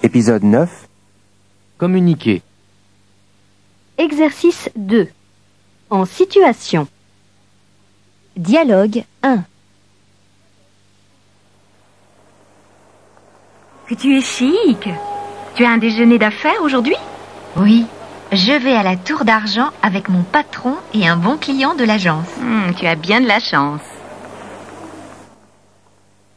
Épisode 9. Communiquer. Exercice 2. En situation. Dialogue 1. Que tu es chic. Tu as un déjeuner d'affaires aujourd'hui? Oui, je vais à la Tour d'Argent avec mon patron et un bon client de l'agence. Tu as bien de la chance.